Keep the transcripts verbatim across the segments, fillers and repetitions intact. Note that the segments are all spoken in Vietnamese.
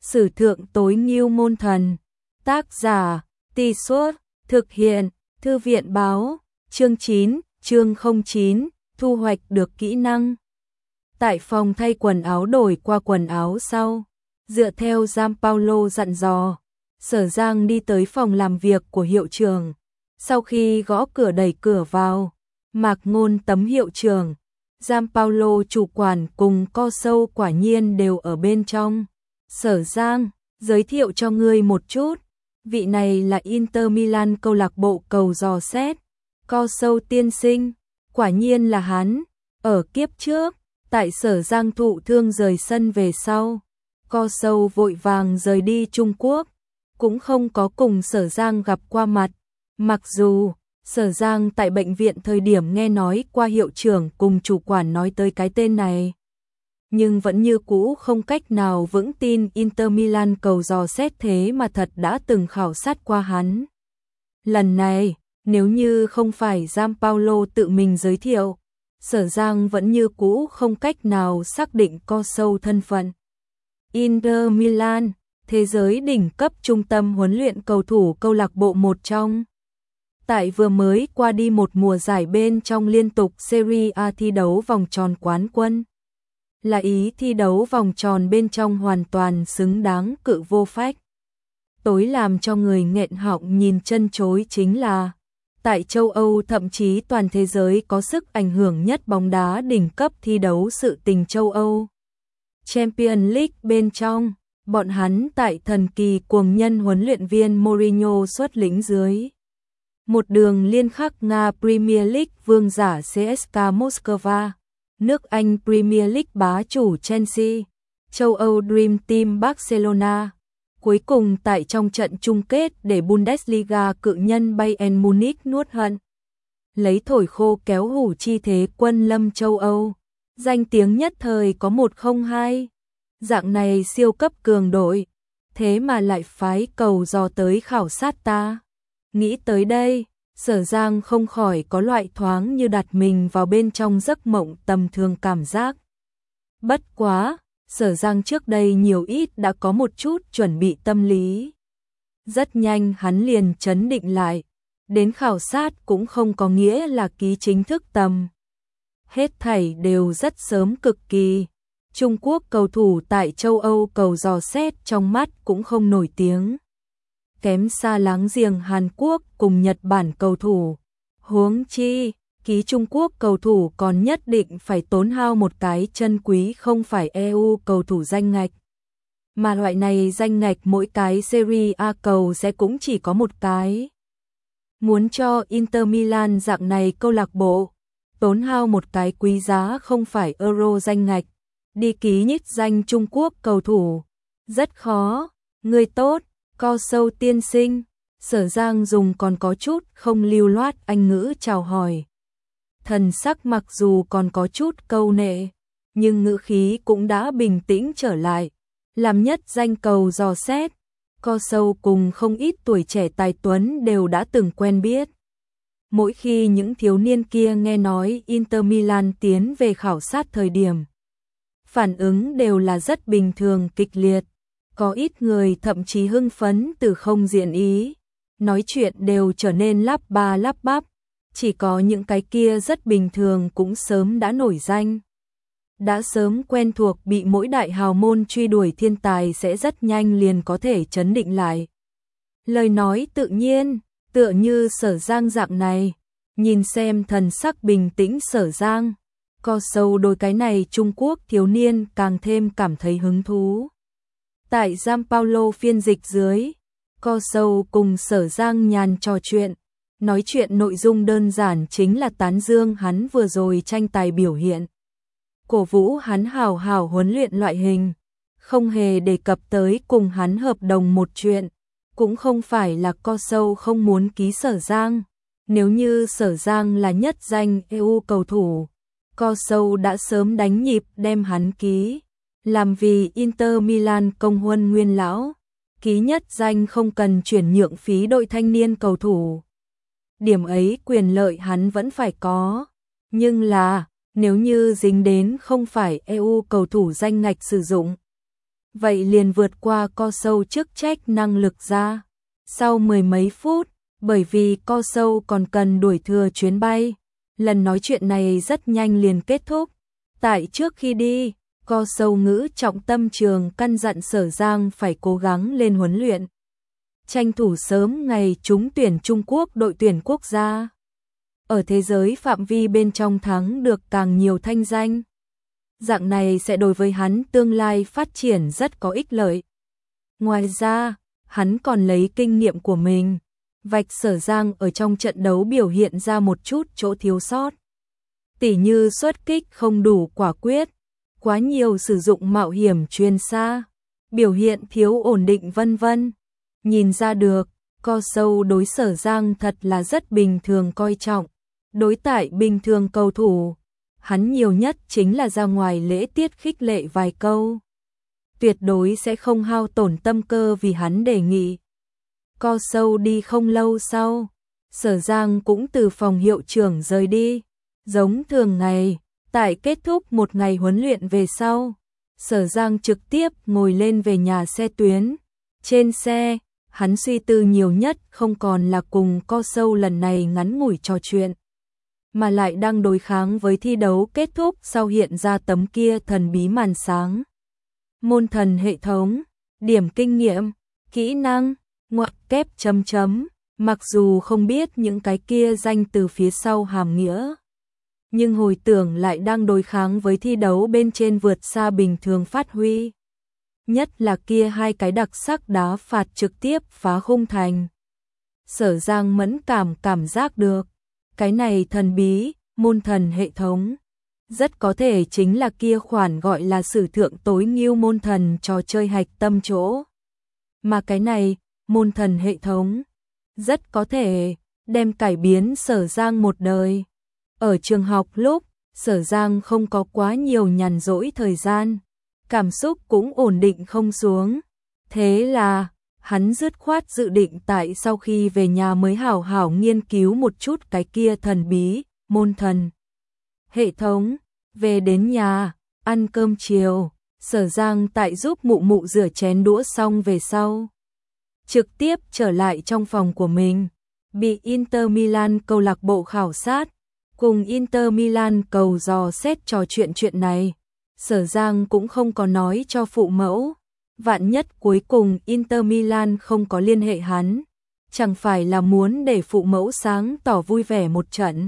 Sử thượng tối ngưu môn thần. Tác giả, Tì Suốt, thực hiện, Thư viện báo, chương chín, chương không chín, thu hoạch được kỹ năng. Tại phòng thay quần áo đổi qua quần áo sau, dựa theo Gianpaolo dặn dò, Sở Giang đi tới phòng làm việc của hiệu trưởng. Sau khi gõ cửa đẩy cửa vào, Mạc Ngôn tấm hiệu trưởng, Gianpaolo chủ quản cùng Co Sâu quả nhiên đều ở bên trong. Sở Giang, giới thiệu cho ngươi một chút, vị này là Inter Milan câu lạc bộ cầu dò xét. Co Sâu tiên sinh, quả nhiên là hắn, ở kiếp trước, tại Sở Giang thụ thương rời sân về sau, Co Sâu vội vàng rời đi Trung Quốc, cũng không có cùng Sở Giang gặp qua mặt. Mặc dù Sở Giang tại bệnh viện thời điểm nghe nói qua hiệu trưởng cùng chủ quản nói tới cái tên này, nhưng vẫn như cũ không cách nào vững tin Inter Milan cầu dò xét thế mà thật đã từng khảo sát qua hắn. Lần này, nếu như không phải Gianpaolo tự mình giới thiệu, Sở Giang vẫn như cũ không cách nào xác định Co Sâu thân phận. Inter Milan, thế giới đỉnh cấp trung tâm huấn luyện cầu thủ câu lạc bộ một trong. Tại vừa mới qua đi một mùa giải bên trong liên tục Serie A thi đấu vòng tròn quán quân, là ý thi đấu vòng tròn bên trong hoàn toàn xứng đáng cự vô phách. Tối làm cho người nghẹn họng nhìn chân chối chính là, tại châu Âu thậm chí toàn thế giới có sức ảnh hưởng nhất bóng đá đỉnh cấp thi đấu sự tình châu Âu, Champions League bên trong, bọn hắn tại thần kỳ cuồng nhân huấn luyện viên Mourinho xuất lĩnh dưới. Một đường liên khắc Nga Premier League vương giả xê ét ca Moscow, nước Anh Premier League bá chủ Chelsea, châu Âu Dream Team Barcelona, cuối cùng tại trong trận chung kết để Bundesliga cự nhân Bayern Munich nuốt hận. Lấy thổi khô kéo hủ chi thế quân lâm châu Âu, danh tiếng nhất thời có một không hai. Dạng này siêu cấp cường đội, thế mà lại phái cầu dò tới khảo sát ta. Nghĩ tới đây, Sở Giang không khỏi có loại thoáng như đặt mình vào bên trong giấc mộng tầm thường cảm giác. Bất quá, Sở Giang trước đây nhiều ít đã có một chút chuẩn bị tâm lý. Rất nhanh hắn liền trấn định lại, đến khảo sát cũng không có nghĩa là ký chính thức tầm. Hết thảy đều rất sớm cực kỳ. Trung Quốc cầu thủ tại châu Âu cầu dò xét trong mắt cũng không nổi tiếng. Kém xa láng giềng Hàn Quốc cùng Nhật Bản cầu thủ. Huống chi, ký Trung Quốc cầu thủ còn nhất định phải tốn hao một cái chân quý không phải e u cầu thủ danh ngạch. Mà loại này danh ngạch mỗi cái Serie A cầu sẽ cũng chỉ có một cái. Muốn cho Inter Milan dạng này câu lạc bộ tốn hao một cái quý giá không phải Euro danh ngạch, đi ký nhích danh Trung Quốc cầu thủ, rất khó. Người tốt, Co Sâu tiên sinh, Sở Giang dùng còn có chút không lưu loát Anh ngữ chào hỏi. Thần sắc mặc dù còn có chút câu nệ, nhưng ngữ khí cũng đã bình tĩnh trở lại. Làm nhất danh cầu dò xét, Co Sâu cùng không ít tuổi trẻ tài tuấn đều đã từng quen biết. Mỗi khi những thiếu niên kia nghe nói Inter Milan tiến về khảo sát thời điểm, phản ứng đều là rất bình thường kịch liệt. Có ít người thậm chí hưng phấn từ không diện ý, nói chuyện đều trở nên lắp ba lắp bắp, chỉ có những cái kia rất bình thường cũng sớm đã nổi danh. Đã sớm quen thuộc bị mỗi đại hào môn truy đuổi thiên tài sẽ rất nhanh liền có thể trấn định lại. Lời nói tự nhiên, tựa như Sở Giang dạng này, nhìn xem thần sắc bình tĩnh Sở Giang, Co Sâu đôi cái này Trung Quốc thiếu niên càng thêm cảm thấy hứng thú. Tại Gianpaolo phiên dịch dưới, Co Sâu cùng Sở Giang nhàn trò chuyện, nói chuyện nội dung đơn giản chính là tán dương hắn vừa rồi tranh tài biểu hiện, cổ vũ hắn hào hào huấn luyện loại hình, không hề đề cập tới cùng hắn hợp đồng một chuyện, cũng không phải là Co Sâu không muốn ký Sở Giang, nếu như Sở Giang là nhất danh e u cầu thủ, Co Sâu đã sớm đánh nhịp đem hắn ký. Làm vì Inter Milan công huân nguyên lão, ký nhất danh không cần chuyển nhượng phí đội thanh niên cầu thủ. Điểm ấy quyền lợi hắn vẫn phải có, nhưng là nếu như dính đến không phải e u cầu thủ danh ngạch sử dụng, vậy liền vượt qua co sâu chức trách năng lực ra. Sau mười mấy phút, bởi vì co sâu còn cần đuổi thừa chuyến bay, lần nói chuyện này rất nhanh liền kết thúc. Tại trước khi đi, co sâu ngữ trọng tâm trường căn dặn Sở Giang phải cố gắng lên huấn luyện, tranh thủ sớm ngày trúng tuyển Trung Quốc đội tuyển quốc gia. Ở thế giới phạm vi bên trong thắng được càng nhiều thanh danh. Dạng này sẽ đối với hắn tương lai phát triển rất có ích lợi. Ngoài ra, hắn còn lấy kinh nghiệm của mình, vạch Sở Giang ở trong trận đấu biểu hiện ra một chút chỗ thiếu sót. Tỉ như xuất kích không đủ quả quyết, quá nhiều sử dụng mạo hiểm truyền xa, biểu hiện thiếu ổn định vân vân. Nhìn ra được, co sâu đối Sở Giang thật là rất bình thường coi trọng. Đối tại bình thường cầu thủ, hắn nhiều nhất chính là ra ngoài lễ tiết khích lệ vài câu. Tuyệt đối sẽ không hao tổn tâm cơ vì hắn đề nghị. Co sâu đi không lâu sau, Sở Giang cũng từ phòng hiệu trưởng rời đi. Giống thường ngày, tại kết thúc một ngày huấn luyện về sau, Sở Giang trực tiếp ngồi lên về nhà xe tuyến. Trên xe, hắn suy tư nhiều nhất không còn là cùng co sâu lần này ngắn ngủi trò chuyện, mà lại đang đối kháng với thi đấu kết thúc sau hiện ra tấm kia thần bí màn sáng. Môn thần hệ thống, điểm kinh nghiệm, kỹ năng, ngoặc kép chấm chấm, mặc dù không biết những cái kia danh từ phía sau hàm nghĩa, nhưng hồi tưởng lại đang đối kháng với thi đấu bên trên vượt xa bình thường phát huy. Nhất là kia hai cái đặc sắc đá phạt trực tiếp phá khung thành. Sở Giang mẫn cảm cảm giác được, cái này thần bí, môn thần hệ thống, rất có thể chính là kia khoản gọi là sử thượng tối nghiêu môn thần trò chơi hạch tâm chỗ. Mà cái này, môn thần hệ thống, rất có thể đem cải biến Sở Giang một đời. Ở trường học lúc, Sở Giang không có quá nhiều nhàn rỗi thời gian, cảm xúc cũng ổn định không xuống. Thế là, hắn dứt khoát dự định tại sau khi về nhà mới hảo hảo nghiên cứu một chút cái kia thần bí, môn thần hệ thống. Về đến nhà, ăn cơm chiều, Sở Giang tại giúp mụ mụ rửa chén đũa xong về sau, trực tiếp trở lại trong phòng của mình, bị Inter Milan câu lạc bộ khảo sát, cùng Inter Milan cầu dò xét trò chuyện chuyện này. Sở Giang cũng không có nói cho phụ mẫu, vạn nhất cuối cùng Inter Milan không có liên hệ hắn, chẳng phải là muốn để phụ mẫu sáng tỏ vui vẻ một trận.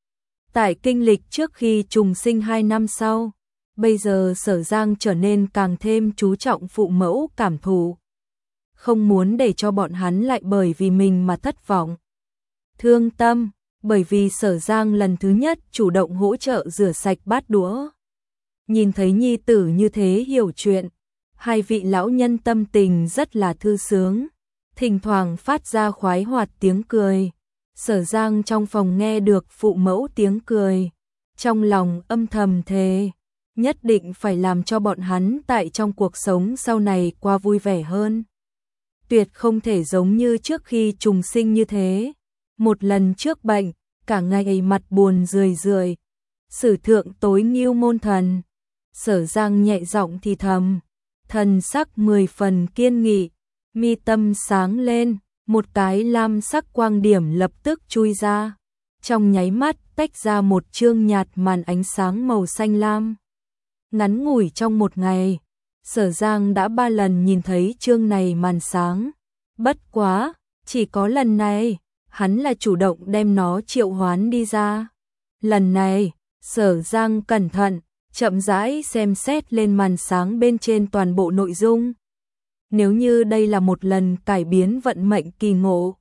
Tại kinh lịch trước khi trùng sinh hai năm sau, bây giờ Sở Giang trở nên càng thêm chú trọng phụ mẫu cảm thụ, không muốn để cho bọn hắn lại bởi vì mình mà thất vọng, thương tâm, bởi vì Sở Giang lần thứ nhất chủ động hỗ trợ rửa sạch bát đũa. Nhìn thấy nhi tử như thế hiểu chuyện, hai vị lão nhân tâm tình rất là thư sướng, thỉnh thoảng phát ra khoái hoạt tiếng cười. Sở Giang trong phòng nghe được phụ mẫu tiếng cười, trong lòng âm thầm thề, nhất định phải làm cho bọn hắn tại trong cuộc sống sau này qua vui vẻ hơn. Tuyệt không thể giống như trước khi trùng sinh như thế. Một lần trước bệnh, cả ngày mặt buồn rười rượi. Sử thượng tối nghiêu môn thần. Sở Giang nhẹ giọng thì thầm, thần sắc mười phần kiên nghị, mi tâm sáng lên, một cái lam sắc quang điểm lập tức chui ra, trong nháy mắt tách ra một chương nhạt màn ánh sáng màu xanh lam. Ngắn ngủi trong một ngày, Sở Giang đã ba lần nhìn thấy chương này màn sáng, bất quá, chỉ có lần này, hắn là chủ động đem nó triệu hoán đi ra. Lần này, Sở Giang cẩn thận, chậm rãi xem xét lên màn sáng bên trên toàn bộ nội dung. Nếu như đây là một lần cải biến vận mệnh kỳ ngộ,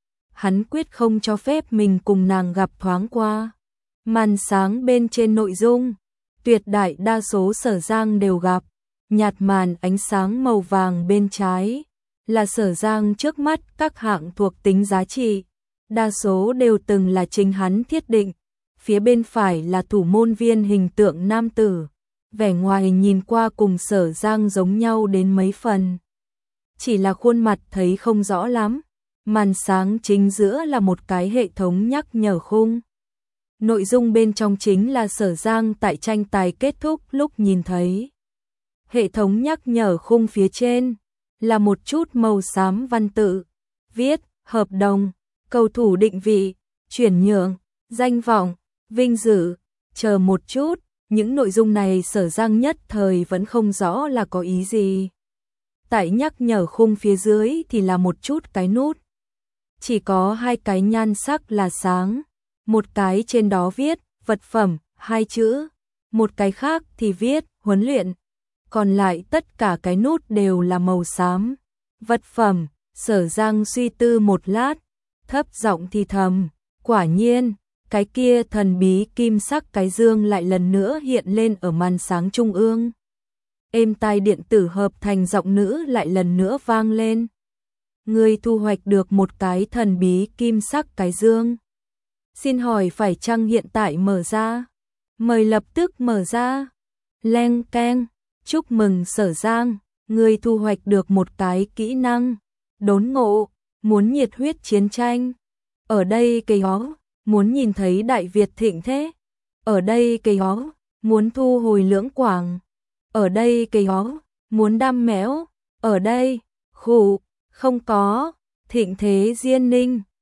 hắn quyết không cho phép mình cùng nàng gặp thoáng qua. Màn sáng bên trên nội dung, tuyệt đại đa số Sở Giang đều gặp. Nhạt màn ánh sáng màu vàng bên trái là Sở Giang trước mắt các hạng thuộc tính giá trị, đa số đều từng là chính hắn thiết định. Phía bên phải là thủ môn viên hình tượng nam tử, vẻ ngoài nhìn qua cùng Sở Giang giống nhau đến mấy phần, chỉ là khuôn mặt thấy không rõ lắm. Màn sáng chính giữa là một cái hệ thống nhắc nhở khung. Nội dung bên trong chính là Sở Giang tại tranh tài kết thúc lúc nhìn thấy Hệ thống nhắc nhở khung phía trên là một chút màu xám văn tự, viết hợp đồng, cầu thủ định vị, chuyển nhượng, danh vọng, vinh dự, chờ một chút, những nội dung này Sở Giang nhất thời vẫn không rõ là có ý gì. Tại nhắc nhở khung phía dưới thì là một chút cái nút. Chỉ có hai cái nhan sắc là sáng, một cái trên đó viết vật phẩm, hai chữ, một cái khác thì viết huấn luyện, còn lại tất cả cái nút đều là màu xám. Vật phẩm, Sở Giang suy tư một lát, thấp giọng thì thầm, quả nhiên, cái kia thần bí kim sắc cái dương lại lần nữa hiện lên ở màn sáng trung ương. Êm tai điện tử hợp thành giọng nữ lại lần nữa vang lên. Ngươi thu hoạch được một cái thần bí kim sắc cái dương. Xin hỏi phải chăng hiện tại mở ra? Mời lập tức mở ra. Leng keng, chúc mừng Sở Giang, ngươi thu hoạch được một cái kỹ năng. Đốn ngộ, muốn nhiệt huyết chiến tranh. Ở đây cây hó, muốn nhìn thấy Đại Việt thịnh thế. Ở đây cây hó, muốn thu hồi lưỡng quảng. Ở đây cây hó, muốn đam méo. Ở đây, khủ, không có, thịnh thế diên ninh.